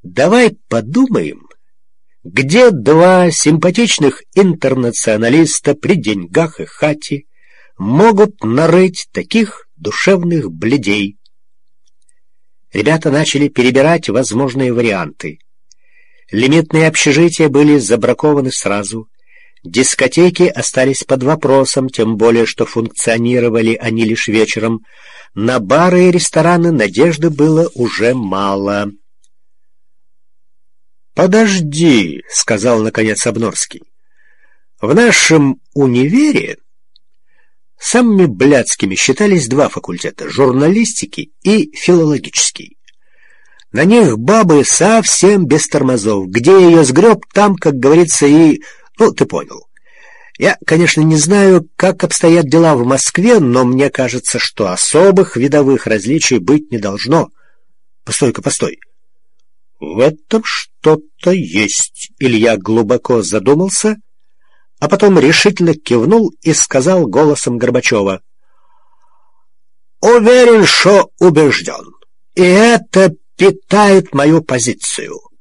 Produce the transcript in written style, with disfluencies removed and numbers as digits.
Давай подумаем, где два симпатичных интернационалиста при деньгах и хате могут нарыть таких душевных блядей. Ребята начали перебирать возможные варианты. Лимитные общежития были забракованы сразу. Дискотеки остались под вопросом, тем более, что функционировали они лишь вечером. На бары и рестораны надежды было уже мало. «Подожди», — сказал наконец Обнорский. «В нашем универе самыми блядскими считались два факультета — журналистики и филологический. На них бабы совсем без тормозов. Где ее сгреб, там, как говорится, и... Ну, ты понял. Я, конечно, не знаю, как обстоят дела в Москве, но мне кажется, что особых видовых различий быть не должно. Постой-ка, постой. В этом что-то есть». Илья глубоко задумался, а потом решительно кивнул и сказал голосом Горбачева: «Уверен, что убежден. И это питает мою позицию.